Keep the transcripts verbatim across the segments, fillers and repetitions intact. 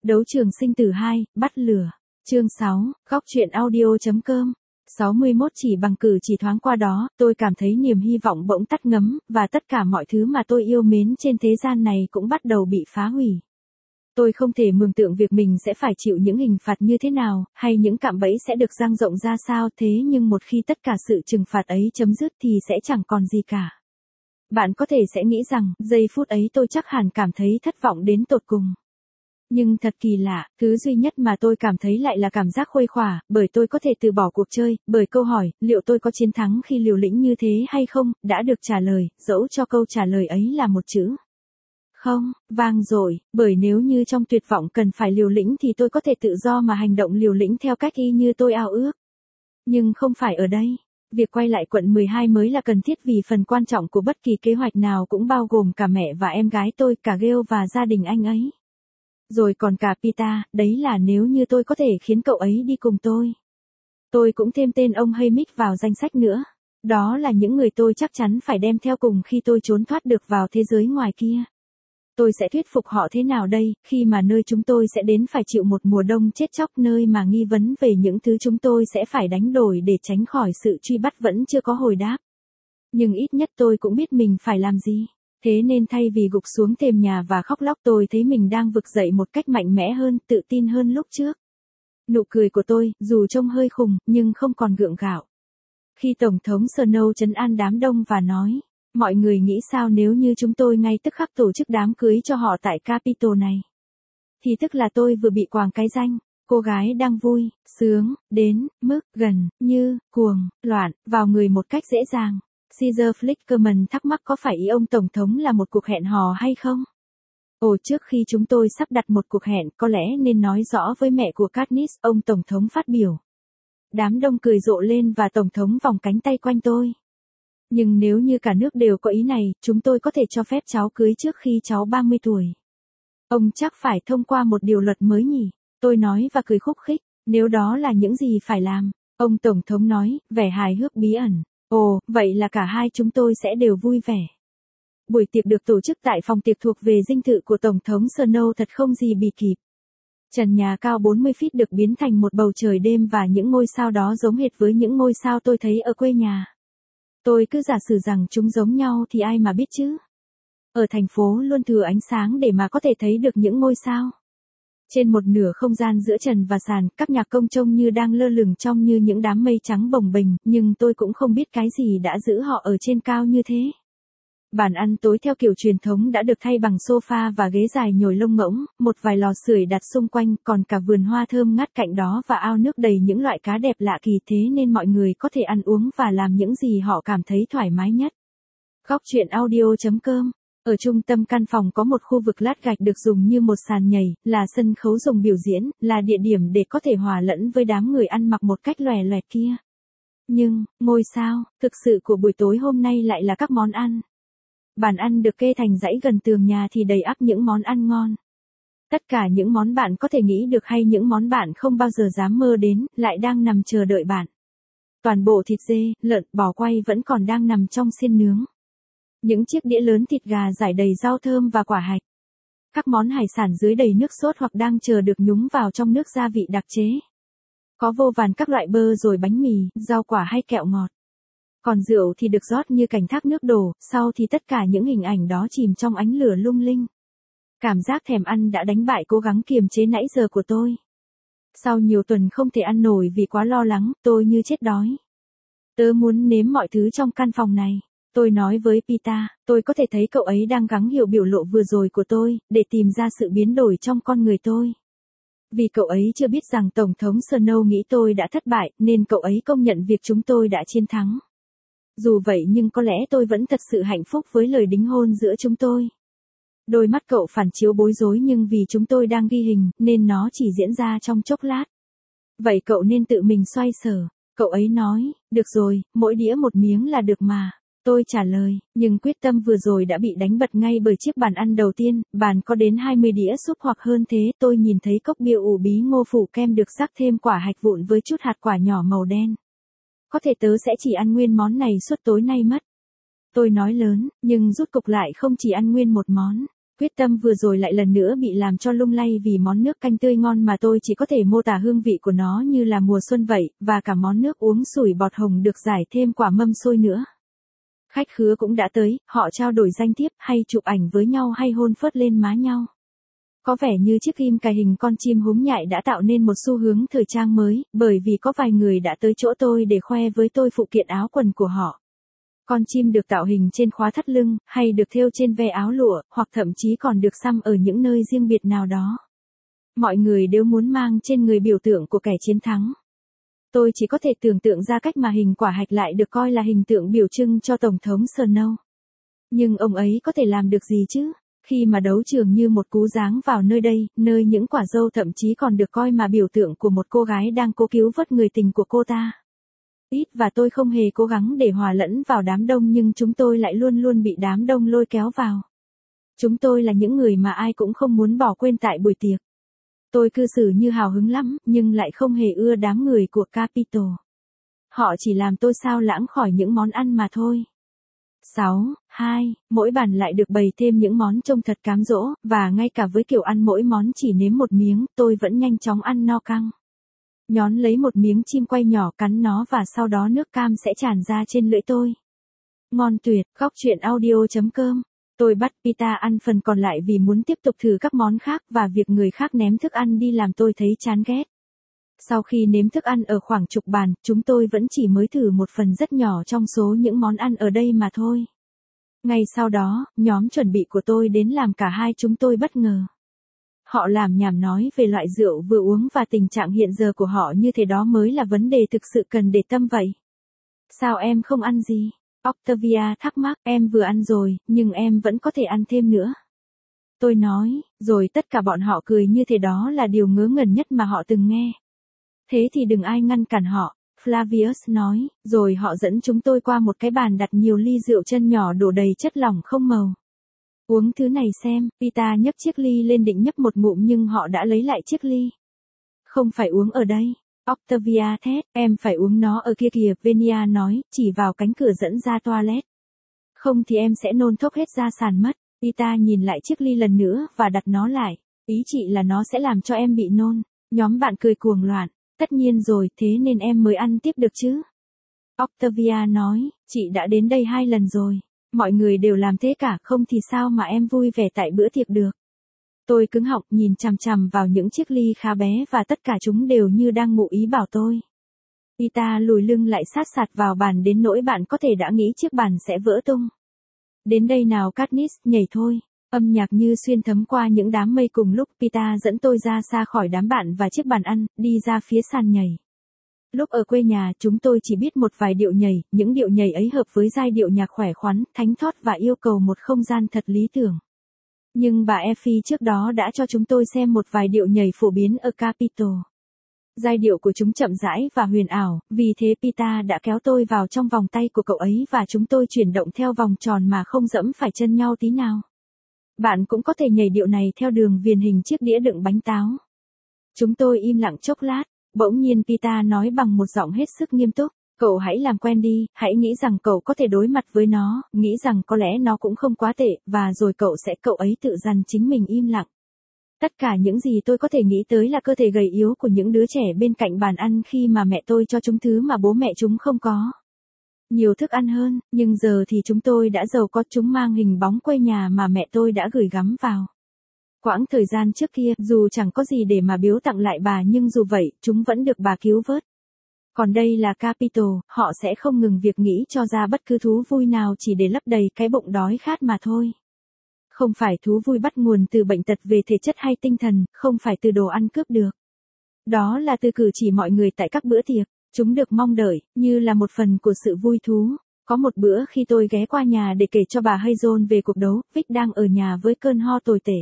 Đấu trường sinh tử hai, bắt lửa. Chương sáu, góc truyện audio.com. sáu mươi mốt chỉ bằng cử chỉ thoáng qua đó, tôi cảm thấy niềm hy vọng bỗng tắt ngấm, và tất cả mọi thứ mà tôi yêu mến trên thế gian này cũng bắt đầu bị phá hủy. Tôi không thể mường tượng việc mình sẽ phải chịu những hình phạt như thế nào, hay những cạm bẫy sẽ được dang rộng ra sao, thế nhưng một khi tất cả sự trừng phạt ấy chấm dứt thì sẽ chẳng còn gì cả. Bạn có thể sẽ nghĩ rằng, giây phút ấy tôi chắc hẳn cảm thấy thất vọng đến tột cùng. Nhưng thật kỳ lạ, thứ duy nhất mà tôi cảm thấy lại là cảm giác khuây khỏa, bởi tôi có thể từ bỏ cuộc chơi, bởi câu hỏi, liệu tôi có chiến thắng khi liều lĩnh như thế hay không, đã được trả lời, dẫu cho câu trả lời ấy là một chữ. Không, vang dội, bởi nếu như trong tuyệt vọng cần phải liều lĩnh thì tôi có thể tự do mà hành động liều lĩnh theo cách y như tôi ao ước. Nhưng không phải ở đây. Việc quay lại quận mười hai mới là cần thiết vì phần quan trọng của bất kỳ kế hoạch nào cũng bao gồm cả mẹ và em gái tôi, cả Gale và gia đình anh ấy. Rồi còn cả Peter, đấy là nếu như tôi có thể khiến cậu ấy đi cùng tôi. Tôi cũng thêm tên ông Haymitch vào danh sách nữa. Đó là những người tôi chắc chắn phải đem theo cùng khi tôi trốn thoát được vào thế giới ngoài kia. Tôi sẽ thuyết phục họ thế nào đây, khi mà nơi chúng tôi sẽ đến phải chịu một mùa đông chết chóc, nơi mà nghi vấn về những thứ chúng tôi sẽ phải đánh đổi để tránh khỏi sự truy bắt vẫn chưa có hồi đáp. Nhưng ít nhất tôi cũng biết mình phải làm gì. Thế nên thay vì gục xuống thềm nhà và khóc lóc, tôi thấy mình đang vực dậy một cách mạnh mẽ hơn, tự tin hơn lúc trước. Nụ cười của tôi, dù trông hơi khùng, nhưng không còn gượng gạo. Khi Tổng thống Snow trấn an đám đông và nói, mọi người nghĩ sao nếu như chúng tôi ngay tức khắc tổ chức đám cưới cho họ tại Capitol này? Thì tức là tôi vừa bị quàng cái danh, cô gái đang vui, sướng, đến, mức, gần, như, cuồng, loạn, vào người một cách dễ dàng. Caesar Flickerman thắc mắc có phải ý ông Tổng thống là một cuộc hẹn hò hay không? Ồ, trước khi chúng tôi sắp đặt một cuộc hẹn, có lẽ nên nói rõ với mẹ của Katniss, ông Tổng thống phát biểu. Đám đông cười rộ lên và Tổng thống vòng cánh tay quanh tôi. Nhưng nếu như cả nước đều có ý này, chúng tôi có thể cho phép cháu cưới trước khi cháu ba mươi tuổi. Ông chắc phải thông qua một điều luật mới nhỉ? Tôi nói và cười khúc khích, nếu đó là những gì phải làm. Ông Tổng thống nói, vẻ hài hước bí ẩn. Ồ, vậy là cả hai chúng tôi sẽ đều vui vẻ. Buổi tiệc được tổ chức tại phòng tiệc thuộc về dinh thự của Tổng thống Snow thật không gì bì kịp. Trần nhà cao bốn mươi feet được biến thành một bầu trời đêm và những ngôi sao đó giống hệt với những ngôi sao tôi thấy ở quê nhà. Tôi cứ giả sử rằng chúng giống nhau thì ai mà biết chứ. Ở thành phố luôn thừa ánh sáng để mà có thể thấy được những ngôi sao. Trên một nửa không gian giữa trần và sàn, các nhạc công trông như đang lơ lửng trong như những đám mây trắng bồng bềnh, nhưng tôi cũng không biết cái gì đã giữ họ ở trên cao như thế. Bàn ăn tối theo kiểu truyền thống đã được thay bằng sofa và ghế dài nhồi lông ngỗng, một vài lò sưởi đặt xung quanh, còn cả vườn hoa thơm ngát cạnh đó và ao nước đầy những loại cá đẹp lạ kỳ, thế nên mọi người có thể ăn uống và làm những gì họ cảm thấy thoải mái nhất. Góc truyện audio.com. Ở trung tâm căn phòng có một khu vực lát gạch được dùng như một sàn nhảy, là sân khấu dùng biểu diễn, là địa điểm để có thể hòa lẫn với đám người ăn mặc một cách lòe loẹt kia. Nhưng, ngôi sao, thực sự của buổi tối hôm nay lại là các món ăn. Bàn ăn được kê thành dãy gần tường nhà thì đầy ắp những món ăn ngon. Tất cả những món bạn có thể nghĩ được hay những món bạn không bao giờ dám mơ đến, lại đang nằm chờ đợi bạn. Toàn bộ thịt dê, lợn, bò quay vẫn còn đang nằm trong xiên nướng. Những chiếc đĩa lớn thịt gà rải đầy rau thơm và quả hạch. Các món hải sản dưới đầy nước sốt hoặc đang chờ được nhúng vào trong nước gia vị đặc chế. Có vô vàn các loại bơ rồi bánh mì, rau quả hay kẹo ngọt. Còn rượu thì được rót như cành thác nước đổ, sau thì tất cả những hình ảnh đó chìm trong ánh lửa lung linh. Cảm giác thèm ăn đã đánh bại cố gắng kiềm chế nãy giờ của tôi. Sau nhiều tuần không thể ăn nổi vì quá lo lắng, tôi như chết đói. Tớ muốn nếm mọi thứ trong căn phòng này. Tôi nói với Peter, tôi có thể thấy cậu ấy đang gắng hiểu biểu lộ vừa rồi của tôi, để tìm ra sự biến đổi trong con người tôi. Vì cậu ấy chưa biết rằng Tổng thống Snow nghĩ tôi đã thất bại, nên cậu ấy công nhận việc chúng tôi đã chiến thắng. Dù vậy nhưng có lẽ tôi vẫn thật sự hạnh phúc với lời đính hôn giữa chúng tôi. Đôi mắt cậu phản chiếu bối rối nhưng vì chúng tôi đang ghi hình, nên nó chỉ diễn ra trong chốc lát. Vậy cậu nên tự mình xoay sở. Cậu ấy nói, được rồi, mỗi đĩa một miếng là được mà. Tôi trả lời, nhưng quyết tâm vừa rồi đã bị đánh bật ngay bởi chiếc bàn ăn đầu tiên, bàn có đến hai mươi đĩa súp hoặc hơn thế. Tôi nhìn thấy cốc bia ủ bí ngô phủ kem được rắc thêm quả hạch vụn với chút hạt quả nhỏ màu đen. Có thể tớ sẽ chỉ ăn nguyên món này suốt tối nay mất. Tôi nói lớn, nhưng rút cục lại không chỉ ăn nguyên một món. Quyết tâm vừa rồi lại lần nữa bị làm cho lung lay vì món nước canh tươi ngon mà tôi chỉ có thể mô tả hương vị của nó như là mùa xuân vậy, và cả món nước uống sủi bọt hồng được rải thêm quả mâm xôi nữa. Khách khứa cũng đã tới, họ trao đổi danh thiếp hay chụp ảnh với nhau hay hôn phớt lên má nhau. Có vẻ như chiếc ghim cài hình con chim húng nhại đã tạo nên một xu hướng thời trang mới, bởi vì có vài người đã tới chỗ tôi để khoe với tôi phụ kiện áo quần của họ. Con chim được tạo hình trên khóa thắt lưng, hay được thêu trên ve áo lụa, hoặc thậm chí còn được xăm ở những nơi riêng biệt nào đó. Mọi người đều muốn mang trên người biểu tượng của kẻ chiến thắng. Tôi chỉ có thể tưởng tượng ra cách mà hình quả hạch lại được coi là hình tượng biểu trưng cho Tổng thống Snow. Nhưng ông ấy có thể làm được gì chứ? Khi mà đấu trường như một cú giáng vào nơi đây, nơi những quả dâu thậm chí còn được coi mà biểu tượng của một cô gái đang cố cứu vớt người tình của cô ta. Ít và tôi không hề cố gắng để hòa lẫn vào đám đông nhưng chúng tôi lại luôn luôn bị đám đông lôi kéo vào. Chúng tôi là những người mà ai cũng không muốn bỏ quên tại buổi tiệc. Tôi cư xử như hào hứng lắm, nhưng lại không hề ưa đám người của Capitol. Họ chỉ làm tôi xao lãng khỏi những món ăn mà thôi. sáu. hai. Mỗi bàn lại được bày thêm những món trông thật cám dỗ, và ngay cả với kiểu ăn mỗi món chỉ nếm một miếng, tôi vẫn nhanh chóng ăn no căng. Nhón lấy một miếng chim quay nhỏ cắn nó và sau đó nước cam sẽ tràn ra trên lưỡi tôi. Ngon tuyệt, góc truyện audio chấm com. Tôi bắt Pita ăn phần còn lại vì muốn tiếp tục thử các món khác và việc người khác ném thức ăn đi làm tôi thấy chán ghét. Sau khi nếm thức ăn ở khoảng chục bàn, chúng tôi vẫn chỉ mới thử một phần rất nhỏ trong số những món ăn ở đây mà thôi. Ngay sau đó, nhóm chuẩn bị của tôi đến làm cả hai chúng tôi bất ngờ. Họ làm nhảm nói về loại rượu vừa uống và tình trạng hiện giờ của họ như thế đó mới là vấn đề thực sự cần để tâm vậy. Sao em không ăn gì? Octavia thắc mắc, em vừa ăn rồi, nhưng em vẫn có thể ăn thêm nữa. Tôi nói, rồi tất cả bọn họ cười như thế đó là điều ngớ ngẩn nhất mà họ từng nghe. Thế thì đừng ai ngăn cản họ, Flavius nói, rồi họ dẫn chúng tôi qua một cái bàn đặt nhiều ly rượu chân nhỏ đổ đầy chất lỏng không màu. Uống thứ này xem, Pita nhấc chiếc ly lên định nhấp một ngụm nhưng họ đã lấy lại chiếc ly. Không phải uống ở đây. Octavia thét, em phải uống nó ở kia kìa, Venia nói, chỉ vào cánh cửa dẫn ra toilet. Không thì em sẽ nôn thốc hết ra sàn mất. Pita nhìn lại chiếc ly lần nữa và đặt nó lại. Ý chị là nó sẽ làm cho em bị nôn. Nhóm bạn cười cuồng loạn. Tất nhiên rồi, thế nên em mới ăn tiếp được chứ. Octavia nói, chị đã đến đây hai lần rồi. Mọi người đều làm thế cả, không thì sao mà em vui vẻ tại bữa tiệc được. Tôi cứng họng nhìn chằm chằm vào những chiếc ly khá bé và tất cả chúng đều như đang ngụ ý bảo tôi. Pita lùi lưng lại sát sạt vào bàn đến nỗi bạn có thể đã nghĩ chiếc bàn sẽ vỡ tung. Đến đây nào Katniss, nhảy thôi. Âm nhạc như xuyên thấm qua những đám mây cùng lúc Pita dẫn tôi ra xa khỏi đám bạn và chiếc bàn ăn, đi ra phía sàn nhảy. Lúc ở quê nhà chúng tôi chỉ biết một vài điệu nhảy, những điệu nhảy ấy hợp với giai điệu nhạc khỏe khoắn, thánh thót và yêu cầu một không gian thật lý tưởng. Nhưng bà Effie trước đó đã cho chúng tôi xem một vài điệu nhảy phổ biến ở Capitol. Giai điệu của chúng chậm rãi và huyền ảo, vì thế Pita đã kéo tôi vào trong vòng tay của cậu ấy và chúng tôi chuyển động theo vòng tròn mà không dẫm phải chân nhau tí nào. Bạn cũng có thể nhảy điệu này theo đường viền hình chiếc đĩa đựng bánh táo. Chúng tôi im lặng chốc lát, bỗng nhiên Pita nói bằng một giọng hết sức nghiêm túc. Cậu hãy làm quen đi, hãy nghĩ rằng cậu có thể đối mặt với nó, nghĩ rằng có lẽ nó cũng không quá tệ, và rồi cậu sẽ cậu ấy tự dằn chính mình im lặng. Tất cả những gì tôi có thể nghĩ tới là cơ thể gầy yếu của những đứa trẻ bên cạnh bàn ăn khi mà mẹ tôi cho chúng thứ mà bố mẹ chúng không có. Nhiều thức ăn hơn, nhưng giờ thì chúng tôi đã giàu có, chúng mang hình bóng quê nhà mà mẹ tôi đã gửi gắm vào. Quãng thời gian trước kia, dù chẳng có gì để mà biếu tặng lại bà nhưng dù vậy, chúng vẫn được bà cứu vớt. Còn đây là Capitol, họ sẽ không ngừng việc nghĩ cho ra bất cứ thú vui nào chỉ để lấp đầy cái bụng đói khát mà thôi. Không phải thú vui bắt nguồn từ bệnh tật về thể chất hay tinh thần, không phải từ đồ ăn cướp được. Đó là từ cử chỉ mọi người tại các bữa tiệc, chúng được mong đợi, như là một phần của sự vui thú. Có một bữa khi tôi ghé qua nhà để kể cho bà Hazel về cuộc đấu, Vic đang ở nhà với cơn ho tồi tệ.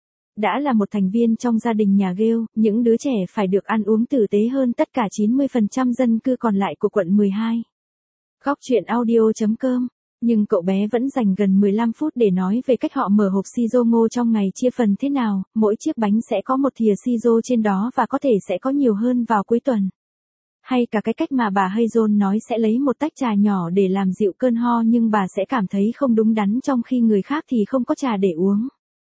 Đã là một thành viên trong gia đình nhà Gale, những đứa trẻ phải được ăn uống tử tế hơn tất cả chín mươi phần trăm dân cư còn lại của quận mười hai. Góc truyện audio chấm com. Nhưng cậu bé vẫn dành gần mười lăm phút để nói về cách họ mở hộp siro ngô trong ngày chia phần thế nào, mỗi chiếc bánh sẽ có một thìa siro trên đó và có thể sẽ có nhiều hơn vào cuối tuần. Hay cả cái cách mà bà Hazel nói sẽ lấy một tách trà nhỏ để làm dịu cơn ho nhưng bà sẽ cảm thấy không đúng đắn trong khi người khác thì không có trà để uống.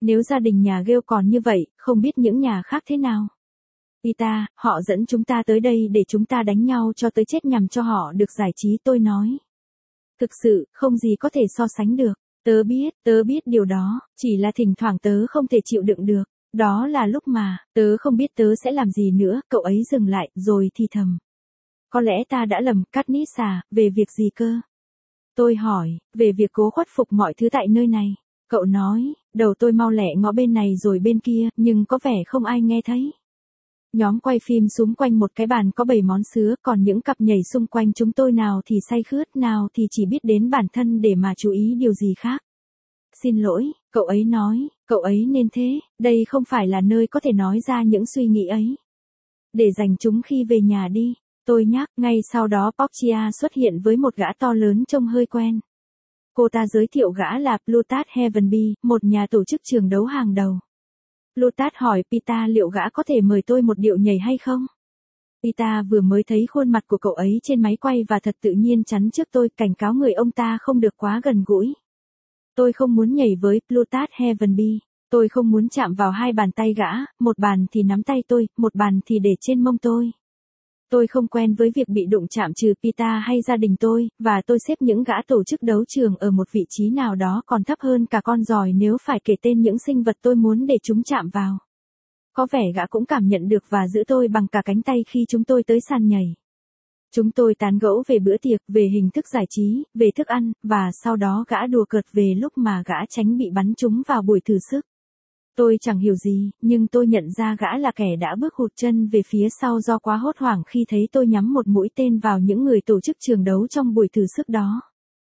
Nếu gia đình nhà Gale còn như vậy, không biết những nhà khác thế nào. Peter, họ dẫn chúng ta tới đây để chúng ta đánh nhau cho tới chết nhằm cho họ được giải trí, tôi nói. Thực sự, không gì có thể so sánh được. Tớ biết, tớ biết điều đó, chỉ là thỉnh thoảng tớ không thể chịu đựng được. Đó là lúc mà, tớ không biết tớ sẽ làm gì nữa, cậu ấy dừng lại, rồi thì thầm. Có lẽ ta đã lầm, Katniss à, về việc gì cơ? Tôi hỏi, về việc cố khuất phục mọi thứ tại nơi này. Cậu nói, đầu tôi mau lẹ ngó bên này rồi bên kia, nhưng có vẻ không ai nghe thấy. Nhóm quay phim xúm quanh một cái bàn có bảy món sứa, còn những cặp nhảy xung quanh chúng tôi nào thì say khướt, nào thì chỉ biết đến bản thân để mà chú ý điều gì khác. Xin lỗi, cậu ấy nói, cậu ấy nên thế, đây không phải là nơi có thể nói ra những suy nghĩ ấy. Để dành chúng khi về nhà đi, tôi nhắc, ngay sau đó Portia xuất hiện với một gã to lớn trông hơi quen. Cô ta giới thiệu gã là Plutarch Heavenby, một nhà tổ chức trường đấu hàng đầu. Plutarch hỏi Peter liệu gã có thể mời tôi một điệu nhảy hay không? Peter vừa mới thấy khuôn mặt của cậu ấy trên máy quay và thật tự nhiên chắn trước tôi, cảnh cáo người ông ta không được quá gần gũi. Tôi không muốn nhảy với Plutarch Heavenby. Tôi không muốn chạm vào hai bàn tay gã, một bàn thì nắm tay tôi, một bàn thì để trên mông tôi. Tôi không quen với việc bị đụng chạm trừ Peter hay gia đình tôi, và tôi xếp những gã tổ chức đấu trường ở một vị trí nào đó còn thấp hơn cả con giòi nếu phải kể tên những sinh vật tôi muốn để chúng chạm vào. Có vẻ gã cũng cảm nhận được và giữ tôi bằng cả cánh tay khi chúng tôi tới sàn nhảy. Chúng tôi tán gẫu về bữa tiệc, về hình thức giải trí, về thức ăn, và sau đó gã đùa cợt về lúc mà gã tránh bị bắn trúng vào buổi thử sức. Tôi chẳng hiểu gì, nhưng tôi nhận ra gã là kẻ đã bước hụt chân về phía sau do quá hốt hoảng khi thấy tôi nhắm một mũi tên vào những người tổ chức trường đấu trong buổi thử sức đó.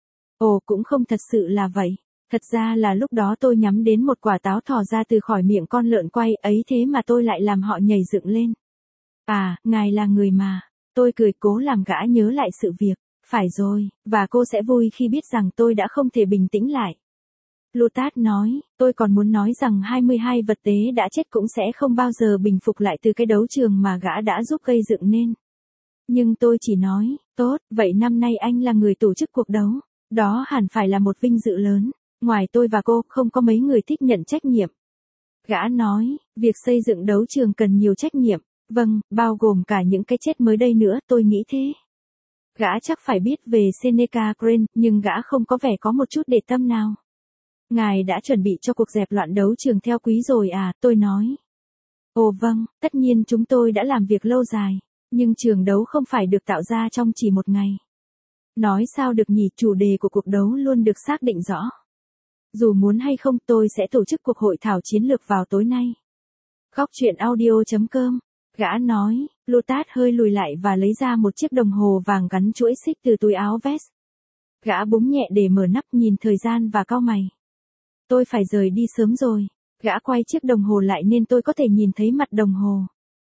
Ồ, cũng không thật sự là vậy. Thật ra là lúc đó tôi nhắm đến một quả táo thò ra từ khỏi miệng con lợn quay ấy, thế mà tôi lại làm họ nhảy dựng lên. À, ngài là người mà. Tôi cười cố làm gã nhớ lại sự việc. Phải rồi, và cô sẽ vui khi biết rằng tôi đã không thể bình tĩnh lại. Plutarch nói, tôi còn muốn nói rằng hai mươi hai vật tế đã chết cũng sẽ không bao giờ bình phục lại từ cái đấu trường mà gã đã giúp gây dựng nên. Nhưng tôi chỉ nói, tốt, vậy năm nay anh là người tổ chức cuộc đấu. Đó hẳn phải là một vinh dự lớn. Ngoài tôi và cô, không có mấy người thích nhận trách nhiệm. Gã nói, việc xây dựng đấu trường cần nhiều trách nhiệm. Vâng, bao gồm cả những cái chết mới đây nữa, tôi nghĩ thế. Gã chắc phải biết về Seneca Crane, nhưng gã không có vẻ có một chút để tâm nào. Ngài đã chuẩn bị cho cuộc dẹp loạn đấu trường theo quý rồi à, tôi nói. Ồ vâng, tất nhiên chúng tôi đã làm việc lâu dài, nhưng trường đấu không phải được tạo ra trong chỉ một ngày. Nói sao được nhỉ, chủ đề của cuộc đấu luôn được xác định rõ. Dù muốn hay không, tôi sẽ tổ chức cuộc hội thảo chiến lược vào tối nay. Góc truyện audio chấm com. Gã nói, Plutarch hơi lùi lại và lấy ra một chiếc đồng hồ vàng gắn chuỗi xích từ túi áo vest. Gã búng nhẹ để mở nắp, nhìn thời gian và cau mày. Tôi phải rời đi sớm rồi. Gã quay chiếc đồng hồ lại nên tôi có thể nhìn thấy mặt đồng hồ.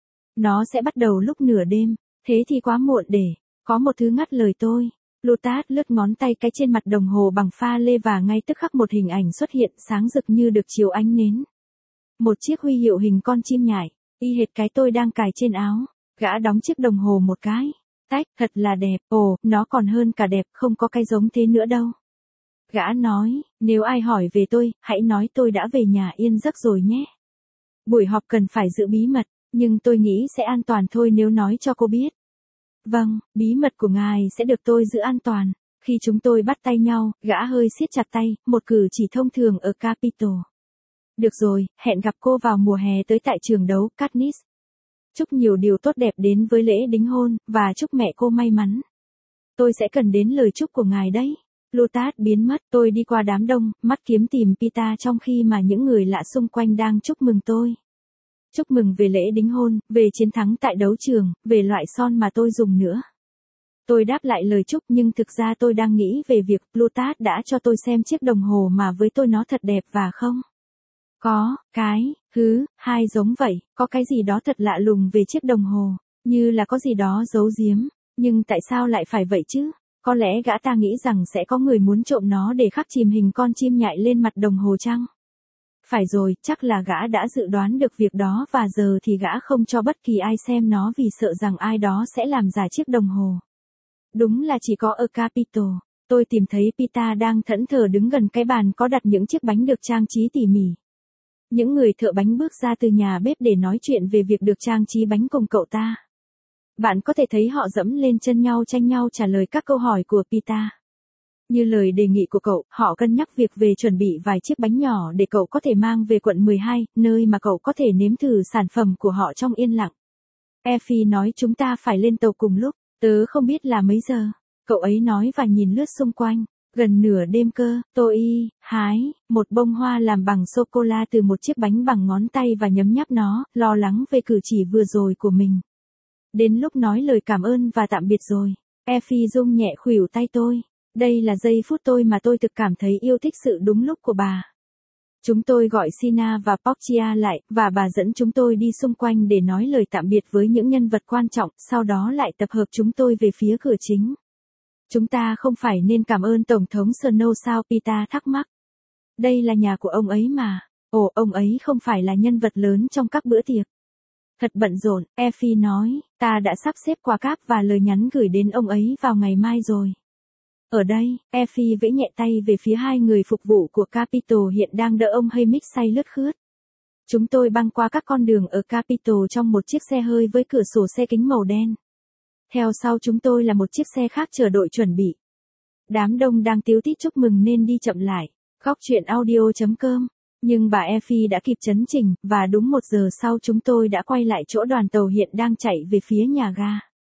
Nó sẽ bắt đầu lúc nửa đêm, thế thì quá muộn để, có một thứ ngắt lời tôi. Plutarch lướt ngón tay cái trên mặt đồng hồ bằng pha lê và ngay tức khắc một hình ảnh xuất hiện sáng rực như được chiếu ánh nến. Một chiếc huy hiệu hình con chim nhại, y hệt cái tôi đang cài trên áo. Gã đóng chiếc đồng hồ một cái. Tách, thật là đẹp, ồ, nó còn hơn cả đẹp, không có cái giống thế nữa đâu. Gã nói, nếu ai hỏi về tôi, hãy nói tôi đã về nhà yên giấc rồi nhé. Buổi họp cần phải giữ bí mật, nhưng tôi nghĩ sẽ an toàn thôi nếu nói cho cô biết. Vâng, bí mật của ngài sẽ được tôi giữ an toàn. Khi chúng tôi bắt tay nhau, gã hơi siết chặt tay, một cử chỉ thông thường ở Capitol. Được rồi, hẹn gặp cô vào mùa hè tới tại trường đấu, Katniss. Chúc nhiều điều tốt đẹp đến với lễ đính hôn, và chúc mẹ cô may mắn. Tôi sẽ cần đến lời chúc của ngài đấy. Plutarch biến mất, tôi đi qua đám đông, mắt kiếm tìm Peter trong khi mà những người lạ xung quanh đang chúc mừng tôi. Chúc mừng về lễ đính hôn, về chiến thắng tại đấu trường, về loại son mà tôi dùng nữa. Tôi đáp lại lời chúc nhưng thực ra tôi đang nghĩ về việc Plutarch đã cho tôi xem chiếc đồng hồ mà với tôi nó thật đẹp và không. Có, cái, hứ, hai giống vậy, có cái gì đó thật lạ lùng về chiếc đồng hồ, như là có gì đó giấu giếm, nhưng tại sao lại phải vậy chứ? Có lẽ gã ta nghĩ rằng sẽ có người muốn trộm nó để khắc chìm hình con chim nhại lên mặt đồng hồ chăng? Phải rồi, chắc là gã đã dự đoán được việc đó và giờ thì gã không cho bất kỳ ai xem nó vì sợ rằng ai đó sẽ làm giả chiếc đồng hồ. Đúng là chỉ có ở Capitol. Tôi tìm thấy Peter đang thẫn thờ đứng gần cái bàn có đặt những chiếc bánh được trang trí tỉ mỉ. Những người thợ bánh bước ra từ nhà bếp để nói chuyện về việc được trang trí bánh cùng cậu ta. Bạn có thể thấy họ dẫm lên chân nhau tranh nhau trả lời các câu hỏi của Peter. Như lời đề nghị của cậu, họ cân nhắc việc về chuẩn bị vài chiếc bánh nhỏ để cậu có thể mang về quận mười hai, nơi mà cậu có thể nếm thử sản phẩm của họ trong yên lặng. Effie nói chúng ta phải lên tàu cùng lúc, tớ không biết là mấy giờ. Cậu ấy nói và nhìn lướt xung quanh. Gần nửa đêm cơ, tôi y, hái, một bông hoa làm bằng sô-cô-la từ một chiếc bánh bằng ngón tay và nhấm nháp nó, lo lắng về cử chỉ vừa rồi của mình. Đến lúc nói lời cảm ơn và tạm biệt rồi. Effie rung nhẹ khuỷu tay tôi. Đây là giây phút tôi mà tôi thực cảm thấy yêu thích sự đúng lúc của bà. Chúng tôi gọi Sina và Portia lại, và bà dẫn chúng tôi đi xung quanh để nói lời tạm biệt với những nhân vật quan trọng, sau đó lại tập hợp chúng tôi về phía cửa chính. Chúng ta không phải nên cảm ơn Tổng thống Snow sao? Peter thắc mắc. Đây là nhà của ông ấy mà. Ồ, ông ấy không phải là nhân vật lớn trong các bữa tiệc. Thật bận rộn, Effie nói, ta đã sắp xếp quà cáp và lời nhắn gửi đến ông ấy vào ngày mai rồi. Ở đây, Effie vẫy nhẹ tay về phía hai người phục vụ của Capitol hiện đang đỡ ông Hamish say lướt khướt. Chúng tôi băng qua các con đường ở Capitol trong một chiếc xe hơi với cửa sổ xe kính màu đen. Theo sau chúng tôi là một chiếc xe khác chờ đội chuẩn bị. Đám đông đang tíu tít chúc mừng nên đi chậm lại. Góc truyện audio chấm com. Nhưng bà Effie đã kịp chấn chỉnh, và đúng một giờ sau chúng tôi đã quay lại chỗ đoàn tàu hiện đang chạy về phía nhà ga.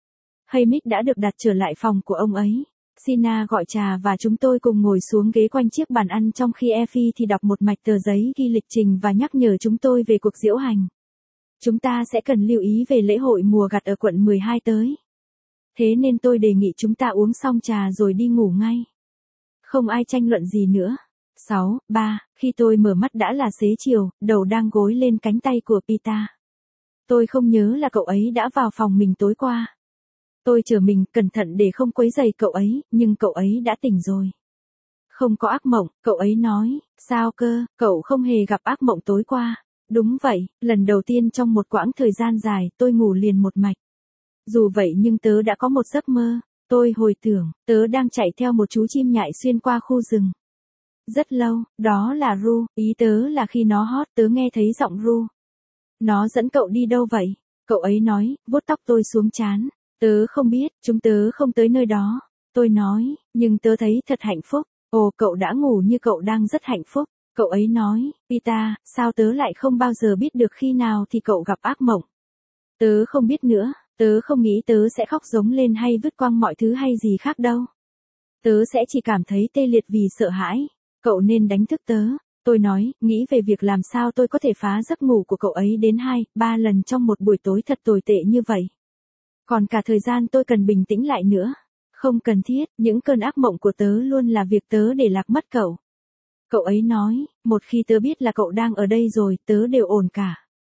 Hamish đã được đặt trở lại phòng của ông ấy. Sina gọi trà và chúng tôi cùng ngồi xuống ghế quanh chiếc bàn ăn trong khi Effie thì đọc một mạch tờ giấy ghi lịch trình và nhắc nhở chúng tôi về cuộc diễu hành. Chúng ta sẽ cần lưu ý về lễ hội mùa gặt ở quận mười hai tới. Thế nên tôi đề nghị chúng ta uống xong trà rồi đi ngủ ngay. Không ai tranh luận gì nữa. sáu, ba, khi tôi mở mắt đã là xế chiều, đầu đang gối lên cánh tay của Peter. Tôi không nhớ là cậu ấy đã vào phòng mình tối qua. Tôi chờ mình cẩn thận để không quấy rầy cậu ấy, nhưng cậu ấy đã tỉnh rồi. Không có ác mộng, cậu ấy nói, sao cơ, cậu không hề gặp ác mộng tối qua. Đúng vậy, lần đầu tiên trong một quãng thời gian dài tôi ngủ liền một mạch. Dù vậy nhưng tớ đã có một giấc mơ, tôi hồi tưởng, tớ đang chạy theo một chú chim nhại xuyên qua khu rừng. Rất lâu, đó là Ru, ý tớ là khi nó hót tớ nghe thấy giọng Ru. Nó dẫn cậu đi đâu vậy? Cậu ấy nói, vuốt tóc tôi xuống trán. Tớ không biết, chúng tớ không tới nơi đó. Tôi nói, nhưng tớ thấy thật hạnh phúc. Ồ, cậu đã ngủ như cậu đang rất hạnh phúc. Cậu ấy nói, Peter, sao tớ lại không bao giờ biết được khi nào thì cậu gặp ác mộng? Tớ không biết nữa, tớ không nghĩ tớ sẽ khóc giống lên hay vứt quăng mọi thứ hay gì khác đâu. Tớ sẽ chỉ cảm thấy tê liệt vì sợ hãi. Cậu nên đánh thức tớ. Tôi nói, nghĩ về việc làm sao tôi có thể phá giấc ngủ của cậu ấy đến hai, ba lần trong một buổi tối thật tồi tệ như vậy. Còn cả thời gian tôi cần bình tĩnh lại nữa. Không cần thiết, những cơn ác mộng của tớ luôn là việc tớ để lạc mất cậu. Cậu ấy nói, một khi tớ biết là cậu đang ở đây rồi, tớ đều ổn cả.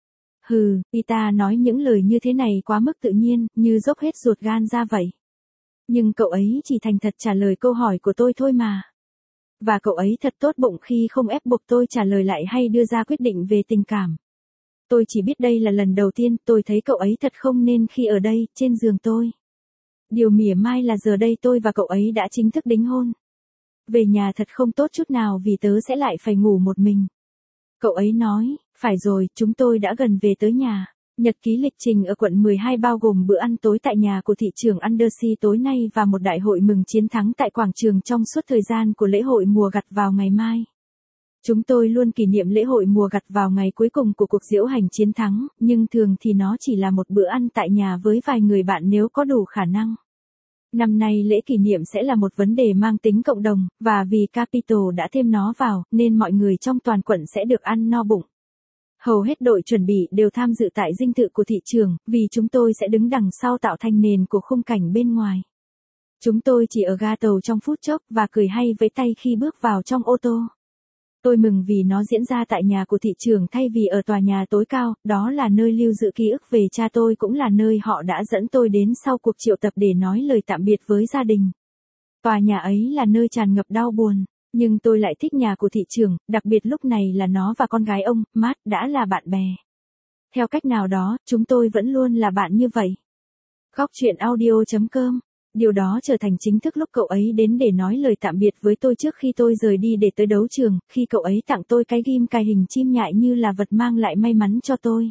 Hừ, Peter nói những lời như thế này quá mức tự nhiên, như dốc hết ruột gan ra vậy. Nhưng cậu ấy chỉ thành thật trả lời câu hỏi của tôi thôi mà. Và cậu ấy thật tốt bụng khi không ép buộc tôi trả lời lại hay đưa ra quyết định về tình cảm. Tôi chỉ biết đây là lần đầu tiên tôi thấy cậu ấy thật không nên khi ở đây, trên giường tôi. Điều mỉa mai là giờ đây tôi và cậu ấy đã chính thức đính hôn. Về nhà thật không tốt chút nào vì tớ sẽ lại phải ngủ một mình. Cậu ấy nói, phải rồi, chúng tôi đã gần về tới nhà. Nhật ký lịch trình ở quận mười hai bao gồm bữa ăn tối tại nhà của thị trưởng Andersey tối nay và một đại hội mừng chiến thắng tại quảng trường trong suốt thời gian của lễ hội mùa gặt vào ngày mai. Chúng tôi luôn kỷ niệm lễ hội mùa gặt vào ngày cuối cùng của cuộc diễu hành chiến thắng, nhưng thường thì nó chỉ là một bữa ăn tại nhà với vài người bạn nếu có đủ khả năng. Năm nay lễ kỷ niệm sẽ là một vấn đề mang tính cộng đồng, và vì Capitol đã thêm nó vào, nên mọi người trong toàn quận sẽ được ăn no bụng. Hầu hết đội chuẩn bị đều tham dự tại dinh thự của thị trường, vì chúng tôi sẽ đứng đằng sau tạo thành nền của khung cảnh bên ngoài. Chúng tôi chỉ ở ga tàu trong phút chốc và cười hay vẫy tay khi bước vào trong ô tô. Tôi mừng vì nó diễn ra tại nhà của thị trường thay vì ở tòa nhà tối cao, đó là nơi lưu giữ ký ức về cha tôi, cũng là nơi họ đã dẫn tôi đến sau cuộc triệu tập để nói lời tạm biệt với gia đình. Tòa nhà ấy là nơi tràn ngập đau buồn, nhưng tôi lại thích nhà của thị trường, đặc biệt lúc này là nó và con gái ông, Matt, đã là bạn bè. Theo cách nào đó, chúng tôi vẫn luôn là bạn như vậy. Góc truyện audio chấm com Điều đó trở thành chính thức lúc cậu ấy đến để nói lời tạm biệt với tôi trước khi tôi rời đi để tới đấu trường, khi cậu ấy tặng tôi cái ghim cài hình chim nhại như là vật mang lại may mắn cho tôi.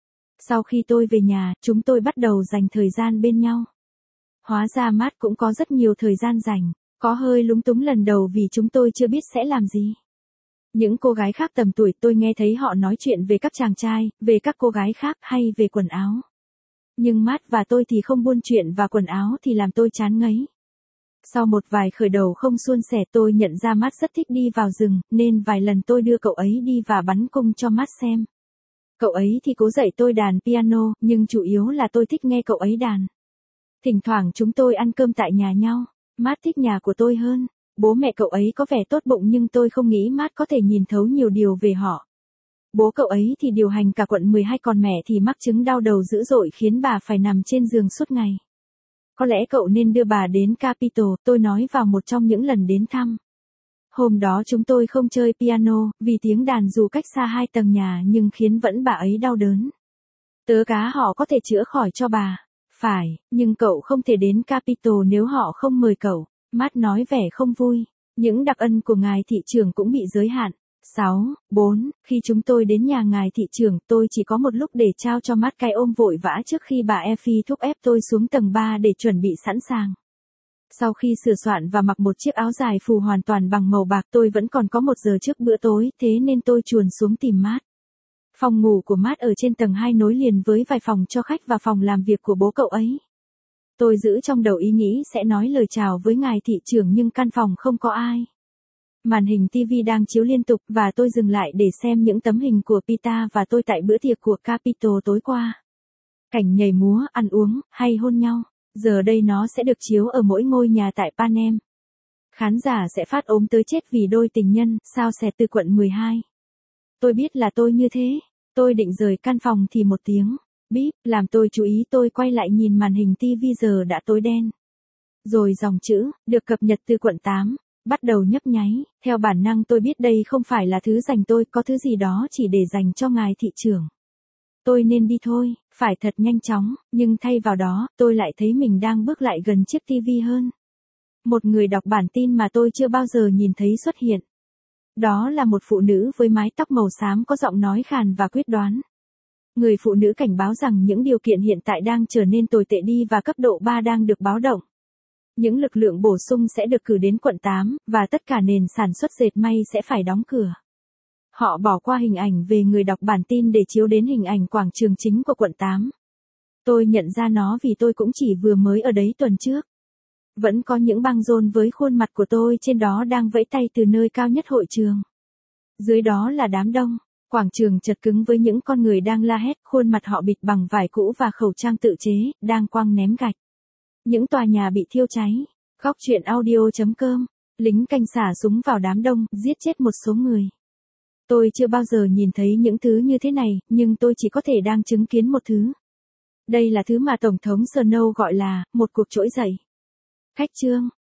Sau khi tôi về nhà, chúng tôi bắt đầu dành thời gian bên nhau. Hóa ra Matt cũng có rất nhiều thời gian dành, có hơi lúng túng lần đầu vì chúng tôi chưa biết sẽ làm gì. Những cô gái khác tầm tuổi tôi nghe thấy họ nói chuyện về các chàng trai, về các cô gái khác hay về quần áo. Nhưng Matt và tôi thì không buôn chuyện và quần áo thì làm tôi chán ngấy. Sau một vài khởi đầu không suôn sẻ tôi nhận ra Matt rất thích đi vào rừng, nên vài lần tôi đưa cậu ấy đi và bắn cung cho Matt xem. Cậu ấy thì cố dạy tôi đàn piano, nhưng chủ yếu là tôi thích nghe cậu ấy đàn. Thỉnh thoảng chúng tôi ăn cơm tại nhà nhau. Matt thích nhà của tôi hơn. Bố mẹ cậu ấy có vẻ tốt bụng nhưng tôi không nghĩ Matt có thể nhìn thấu nhiều điều về họ. Bố cậu ấy thì điều hành cả quận mười hai còn mẹ thì mắc chứng đau đầu dữ dội khiến bà phải nằm trên giường suốt ngày. Có lẽ cậu nên đưa bà đến Capitol, tôi nói vào một trong những lần đến thăm. Hôm đó chúng tôi không chơi piano, vì tiếng đàn dù cách xa hai tầng nhà nhưng khiến vẫn bà ấy đau đớn. Tớ cá họ có thể chữa khỏi cho bà. Phải, nhưng cậu không thể đến Capitol nếu họ không mời cậu. Matt nói vẻ không vui. Những đặc ân của ngài thị trưởng cũng bị giới hạn. sáu, bốn, khi chúng tôi đến nhà ngài thị trưởng, tôi chỉ có một lúc để trao cho Matt cái ôm vội vã trước khi bà Effie thúc ép tôi xuống tầng ba để chuẩn bị sẵn sàng. Sau khi sửa soạn và mặc một chiếc áo dài phù hoàn toàn bằng màu bạc tôi vẫn còn có một giờ trước bữa tối, thế nên tôi chuồn xuống tìm Matt. Phòng ngủ của Matt ở trên tầng hai nối liền với vài phòng cho khách và phòng làm việc của bố cậu ấy. Tôi giữ trong đầu ý nghĩ sẽ nói lời chào với ngài thị trưởng nhưng căn phòng không có ai. Màn hình ti vi đang chiếu liên tục và tôi dừng lại để xem những tấm hình của Pita và tôi tại bữa tiệc của Capitol tối qua. Cảnh nhảy múa, ăn uống, hay hôn nhau. Giờ đây nó sẽ được chiếu ở mỗi ngôi nhà tại Panem. Khán giả sẽ phát ốm tới chết vì đôi tình nhân, sao xẹt từ quận mười hai. Tôi biết là tôi như thế. Tôi định rời căn phòng thì một tiếng bíp làm tôi chú ý, tôi quay lại nhìn màn hình ti vi giờ đã tối đen. Rồi dòng chữ, được cập nhật từ quận tám, bắt đầu nhấp nháy. Theo bản năng tôi biết đây không phải là thứ dành tôi, có thứ gì đó chỉ để dành cho ngài thị trưởng. Tôi nên đi thôi, phải thật nhanh chóng, nhưng thay vào đó, tôi lại thấy mình đang bước lại gần chiếc ti vi hơn. Một người đọc bản tin mà tôi chưa bao giờ nhìn thấy xuất hiện. Đó là một phụ nữ với mái tóc màu xám có giọng nói khàn và quyết đoán. Người phụ nữ cảnh báo rằng những điều kiện hiện tại đang trở nên tồi tệ đi và cấp độ ba đang được báo động. Những lực lượng bổ sung sẽ được cử đến quận tám, và tất cả nền sản xuất dệt may sẽ phải đóng cửa. Họ bỏ qua hình ảnh về người đọc bản tin để chiếu đến hình ảnh quảng trường chính của quận tám. Tôi nhận ra nó vì tôi cũng chỉ vừa mới ở đấy tuần trước. Vẫn có những băng rôn với khuôn mặt của tôi trên đó đang vẫy tay từ nơi cao nhất hội trường. Dưới đó là đám đông. Quảng trường chật cứng với những con người đang la hét, khuôn mặt họ bịt bằng vải cũ và khẩu trang tự chế, đang quăng ném gạch. Những tòa nhà bị thiêu cháy. Góc truyện audio chấm com. Lính canh xả súng vào đám đông, giết chết một số người. Tôi chưa bao giờ nhìn thấy những thứ như thế này, nhưng tôi chỉ có thể đang chứng kiến một thứ. Đây là thứ mà Tổng thống Snow gọi là, một cuộc trỗi dậy. Khách chương.